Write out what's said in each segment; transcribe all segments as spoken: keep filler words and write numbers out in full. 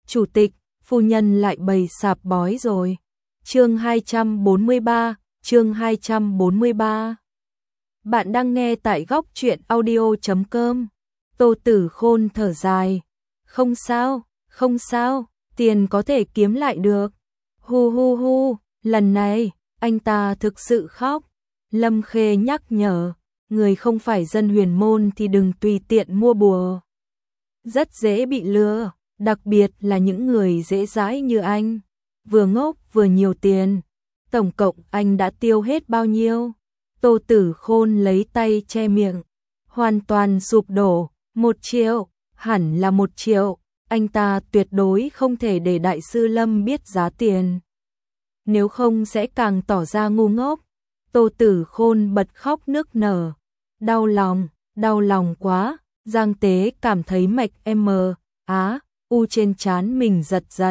chủ tịch, phu nhân lại bày sạp bói rồi. Chương hai trăm bốn mươi ba, chương hai trăm bốn mươi ba. Bạn đang nghe tại góc truyện audio chấm com. Tô Tử Khôn thở dài, không sao, không sao, tiền có thể kiếm lại được. Hu hu hu, lần này, anh ta thực sự khóc. Lâm Khê nhắc nhở, người không phải dân huyền môn thì đừng tùy tiện mua bùa. Rất dễ bị lừa, đặc biệt là những người dễ dãi như anh. Vừa ngốc vừa nhiều tiền. Tổng cộng anh đã tiêu hết bao nhiêu? Tô Tử Khôn lấy tay che miệng, hoàn toàn sụp đổ. Một triệu, hẳn là một triệu. Anh ta tuyệt đối không thể để đại sư Lâm biết giá tiền. Nếu không sẽ càng tỏ ra ngu ngốc. Tô Tử Khôn bật khóc nức nở. Đau lòng, đau lòng quá. Giang Tế cảm thấy mạch M, á, u trên trán mình giật giật.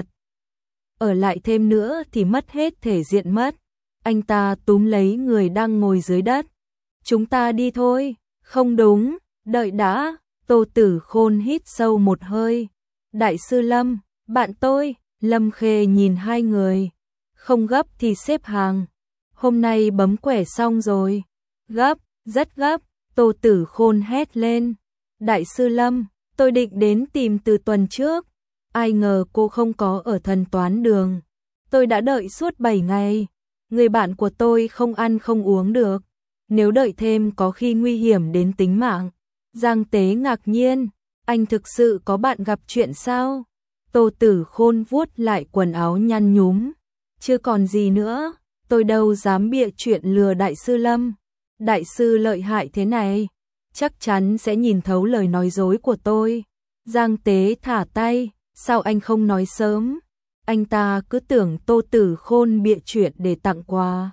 Ở lại thêm nữa thì mất hết thể diện mất. Anh ta túm lấy người đang ngồi dưới đất. Chúng ta đi thôi. Không đúng, đợi đã. Tô Tử Khôn hít sâu một hơi. Đại sư Lâm, bạn tôi. Lâm Khê nhìn hai người. Không gấp thì xếp hàng. Hôm nay bấm quẻ xong rồi. Gấp, rất gấp. Tô Tử Khôn hét lên. Đại sư Lâm, tôi định đến tìm từ tuần trước. Ai ngờ cô không có ở thần toán đường. Tôi đã đợi suốt bảy ngày. Người bạn của tôi không ăn không uống được. Nếu đợi thêm có khi nguy hiểm đến tính mạng. Giang Tế ngạc nhiên. Anh thực sự có bạn gặp chuyện sao? Tô Tử Khôn vuốt lại quần áo nhăn nhúm. Chưa còn gì nữa. Tôi đâu dám bịa chuyện lừa đại sư Lâm. Đại sư lợi hại thế này, chắc chắn sẽ nhìn thấu lời nói dối của tôi. Giang Tế thả tay. Sao anh không nói sớm? Anh ta cứ tưởng Tô Tử Khôn bịa chuyện để tặng quà.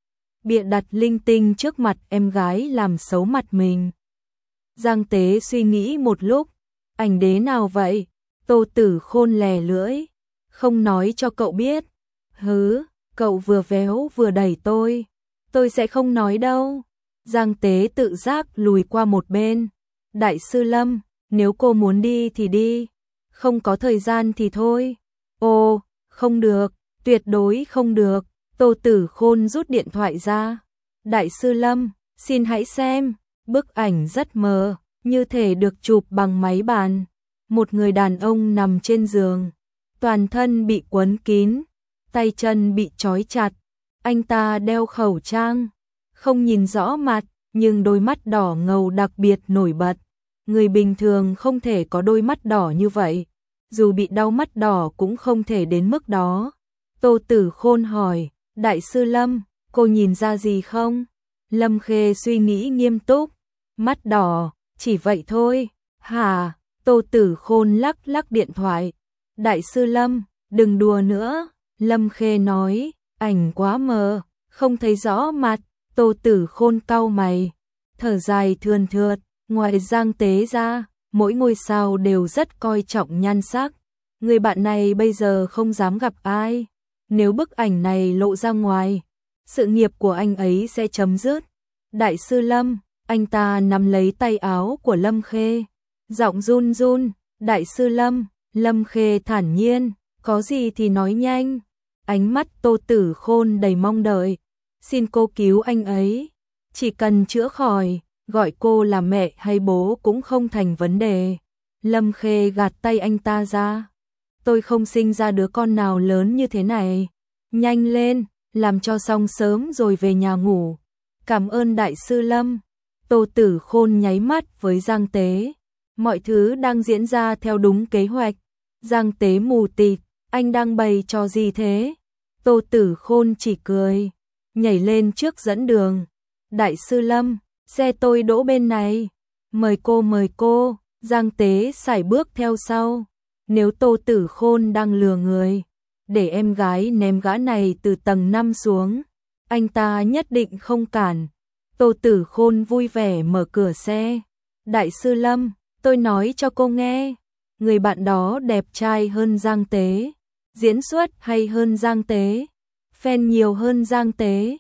Bịa đặt linh tinh trước mặt em gái làm xấu mặt mình. Giang Tế suy nghĩ một lúc. Ảnh đế nào vậy? Tô Tử Khôn lè lưỡi. Không nói cho cậu biết. Hứ, cậu vừa véo vừa đẩy tôi. Tôi sẽ không nói đâu. Giang Tế tự giác lùi qua một bên. Đại sư Lâm, nếu cô muốn đi thì đi. Không có thời gian thì thôi. Ồ, không được, tuyệt đối không được. Tô Tử Khôn rút điện thoại ra. Đại sư Lâm, xin hãy xem. Bức ảnh rất mờ, như thể được chụp bằng máy bàn. Một người đàn ông nằm trên giường. Toàn thân bị quấn kín, tay chân bị trói chặt. Anh ta đeo khẩu trang. Không nhìn rõ mặt, nhưng đôi mắt đỏ ngầu đặc biệt nổi bật. Người bình thường không thể có đôi mắt đỏ như vậy. Dù bị đau mắt đỏ cũng không thể đến mức đó. Tô Tử Khôn hỏi, Đại sư Lâm, cô nhìn ra gì không? Lâm Khê suy nghĩ nghiêm túc. Mắt đỏ, chỉ vậy thôi. Hả? Tô Tử Khôn lắc lắc điện thoại. Đại sư Lâm, đừng đùa nữa. Lâm Khê nói, ảnh quá mờ, không thấy rõ mặt. Tô Tử Khôn cau mày, thở dài thườn thượt. Ngoài Giang Tế ra, mỗi ngôi sao đều rất coi trọng nhan sắc. Người bạn này bây giờ không dám gặp ai. Nếu bức ảnh này lộ ra ngoài, sự nghiệp của anh ấy sẽ chấm dứt. Đại sư Lâm, anh ta nắm lấy tay áo của Lâm Khê. Giọng run run, Đại sư Lâm. Lâm Khê thản nhiên, có gì thì nói nhanh. Ánh mắt Tô Tử Khôn đầy mong đợi. Xin cô cứu anh ấy. Chỉ cần chữa khỏi, gọi cô là mẹ hay bố cũng không thành vấn đề. Lâm Khê gạt tay anh ta ra. Tôi không sinh ra đứa con nào lớn như thế này. Nhanh lên, làm cho xong sớm rồi về nhà ngủ. Cảm ơn Đại sư Lâm. Tô Tử Khôn nháy mắt với Giang Tế. Mọi thứ đang diễn ra theo đúng kế hoạch. Giang Tế mù tịt, anh đang bày trò gì thế? Tô Tử Khôn chỉ cười, nhảy lên trước dẫn đường. Đại sư Lâm, xe tôi đỗ bên này. Mời cô mời cô. Giang Tế sải bước theo sau. Nếu Tô Tử Khôn đang lừa người, để em gái ném gã này từ tầng năm xuống, anh ta nhất định không cản. Tô Tử Khôn vui vẻ mở cửa xe. Đại sư Lâm, tôi nói cho cô nghe. Người bạn đó đẹp trai hơn Giang Tế, diễn xuất hay hơn Giang Tế, fan nhiều hơn Giang Tế.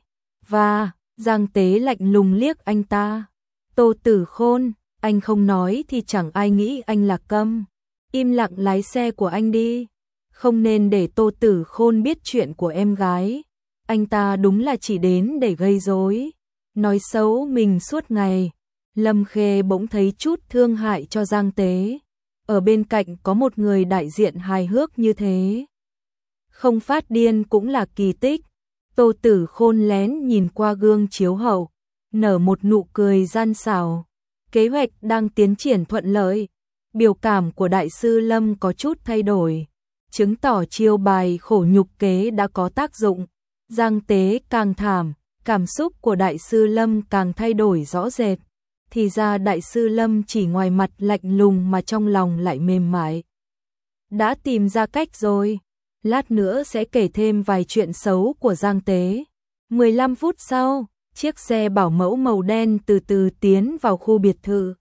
Và Giang Tế lạnh lùng liếc anh ta. Tô Tử Khôn, anh không nói thì chẳng ai nghĩ anh là câm. Im lặng lái xe của anh đi. không nên để Tô Tử Khôn biết chuyện của em gái. Anh ta đúng là chỉ đến để gây rối, nói xấu mình suốt ngày. Lâm Khê bỗng thấy chút thương hại cho Giang Tế. Ở bên cạnh có một người đại diện hài hước như thế, không phát điên cũng là kỳ tích. Tô Tử Khôn lén nhìn qua gương chiếu hậu, nở một nụ cười gian xảo. Kế hoạch đang tiến triển thuận lợi. Biểu cảm của đại sư Lâm có chút thay đổi, chứng tỏ chiêu bài khổ nhục kế đã có tác dụng. Giang Tế càng thảm, cảm xúc của đại sư Lâm càng thay đổi rõ rệt. Thì ra đại sư Lâm chỉ ngoài mặt lạnh lùng mà trong lòng lại mềm mại. Đã tìm ra cách rồi, lát nữa sẽ kể thêm vài chuyện xấu của Giang Tế. mười lăm phút sau, chiếc xe bảo mẫu màu đen từ từ tiến vào khu biệt thự.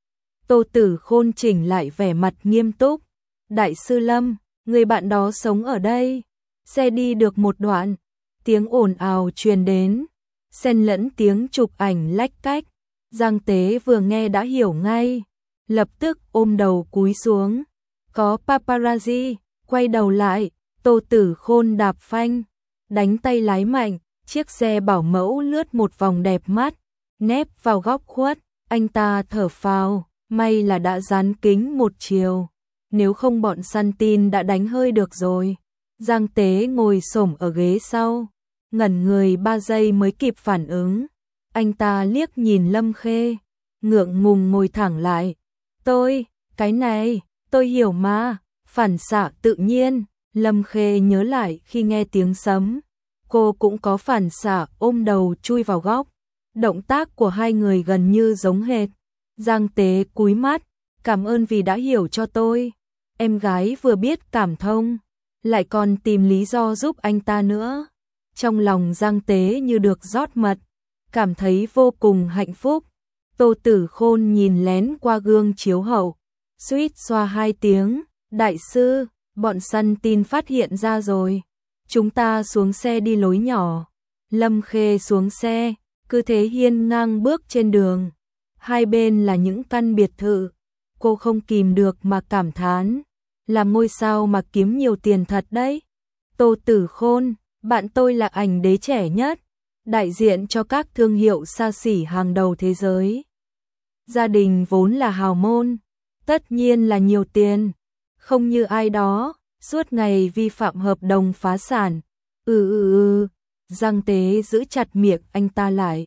Tô Tử Khôn chỉnh lại vẻ mặt nghiêm túc. Đại sư Lâm, người bạn đó sống ở đây. Xe đi được một đoạn, tiếng ồn ào truyền đến, xen lẫn tiếng chụp ảnh lách cách. Giang Tế vừa nghe đã hiểu ngay, lập tức ôm đầu cúi xuống. Có paparazzi, quay đầu lại, Tô Tử Khôn đạp phanh, đánh tay lái mạnh, chiếc xe bảo mẫu lướt một vòng đẹp mắt, nép vào góc khuất. Anh ta thở phào, may là đã dán kính một chiều, nếu không bọn săn tin đã đánh hơi được rồi. Giang Tế ngồi xổm ở ghế sau, ngẩn người ba giây mới kịp phản ứng. Anh ta liếc nhìn Lâm Khê, ngượng ngùng ngồi thẳng lại. Tôi, cái này, tôi hiểu mà, phản xạ tự nhiên. Lâm Khê nhớ lại khi nghe tiếng sấm, cô cũng có phản xạ ôm đầu chui vào góc. Động tác của hai người gần như giống hệt. Giang Tế cúi mắt, cảm ơn vì đã hiểu cho tôi. Em gái vừa biết cảm thông, lại còn tìm lý do giúp anh ta nữa. Trong lòng Giang Tế như được rót mật, cảm thấy vô cùng hạnh phúc. Tô Tử Khôn nhìn lén qua gương chiếu hậu, suýt xoa hai tiếng. Đại sư, bọn săn tin phát hiện ra rồi. Chúng ta xuống xe đi lối nhỏ. Lâm Khê xuống xe, cứ thế hiên ngang bước trên đường. Hai bên là những căn biệt thự. Cô không kìm được mà cảm thán, làm ngôi sao mà kiếm nhiều tiền thật đấy. Tô Tử Khôn, bạn tôi là ảnh đế trẻ nhất, đại diện cho các thương hiệu xa xỉ hàng đầu thế giới. Gia đình vốn là hào môn, tất nhiên là nhiều tiền, không như ai đó, suốt ngày vi phạm hợp đồng phá sản. Ừ ừ ừ, Giang Tế giữ chặt miệng anh ta lại.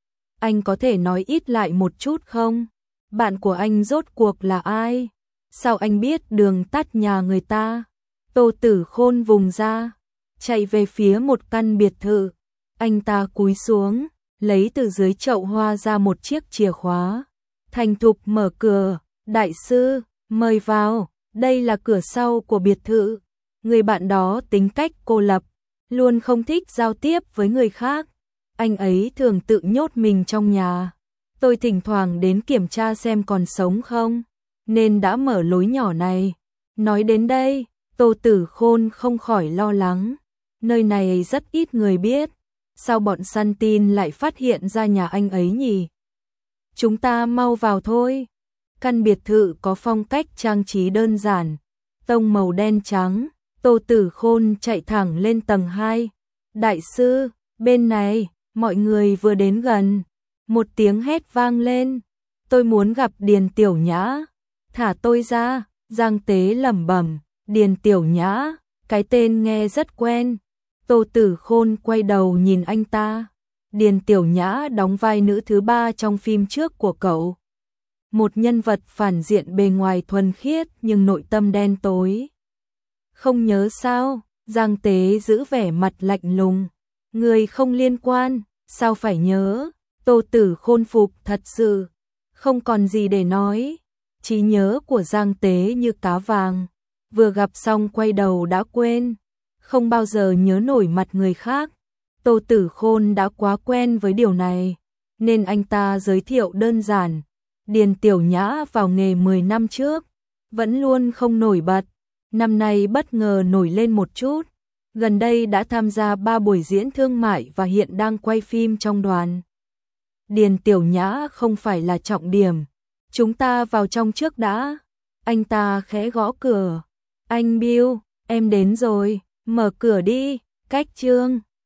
Anh có thể nói ít lại một chút không? Bạn của anh rốt cuộc là ai? Sao anh biết đường tắt nhà người ta? Tô Tử Khôn vùng ra, chạy về phía một căn biệt thự. Anh ta cúi xuống, lấy từ dưới chậu hoa ra một chiếc chìa khóa. Thành thục mở cửa. Đại sư, mời vào, đây là cửa sau của biệt thự. Người bạn đó tính cách cô lập, luôn không thích giao tiếp với người khác. Anh ấy thường tự nhốt mình trong nhà. Tôi thỉnh thoảng đến kiểm tra xem còn sống không, nên đã mở lối nhỏ này. Nói đến đây, Tô Tử Khôn không khỏi lo lắng. Nơi này rất ít người biết, sao bọn săn tin lại phát hiện ra nhà anh ấy nhỉ? Chúng ta mau vào thôi. Căn biệt thự có phong cách trang trí đơn giản, tông màu đen trắng. Tô Tử Khôn chạy thẳng lên tầng hai. Đại sư, bên này. Mọi người vừa đến gần, một tiếng hét vang lên. Tôi muốn gặp Điền Tiểu Nhã. Thả tôi ra. Giang Tế lẩm bẩm. Điền Tiểu Nhã, cái tên nghe rất quen. Tô Tử Khôn quay đầu nhìn anh ta. Điền Tiểu Nhã đóng vai nữ thứ ba trong phim trước của cậu. Một nhân vật phản diện bề ngoài thuần khiết nhưng nội tâm đen tối. Không nhớ sao? Giang Tế giữ vẻ mặt lạnh lùng. Người không liên quan, sao phải nhớ? Tô Tử Khôn phục thật sự, không còn gì để nói. Trí nhớ của Giang Tế như cá vàng, vừa gặp xong quay đầu đã quên, không bao giờ nhớ nổi mặt người khác. Tô Tử Khôn đã quá quen với điều này, nên anh ta giới thiệu đơn giản. Điền Tiểu Nhã vào nghề mười năm trước, vẫn luôn không nổi bật, năm nay bất ngờ nổi lên một chút. Gần đây đã tham gia ba buổi diễn thương mại và hiện đang quay phim trong đoàn. Điền Tiểu Nhã không phải là trọng điểm. Chúng ta vào trong trước đã. Anh ta khẽ gõ cửa. Anh Bill, Em đến rồi, mở cửa đi, Cách Trương.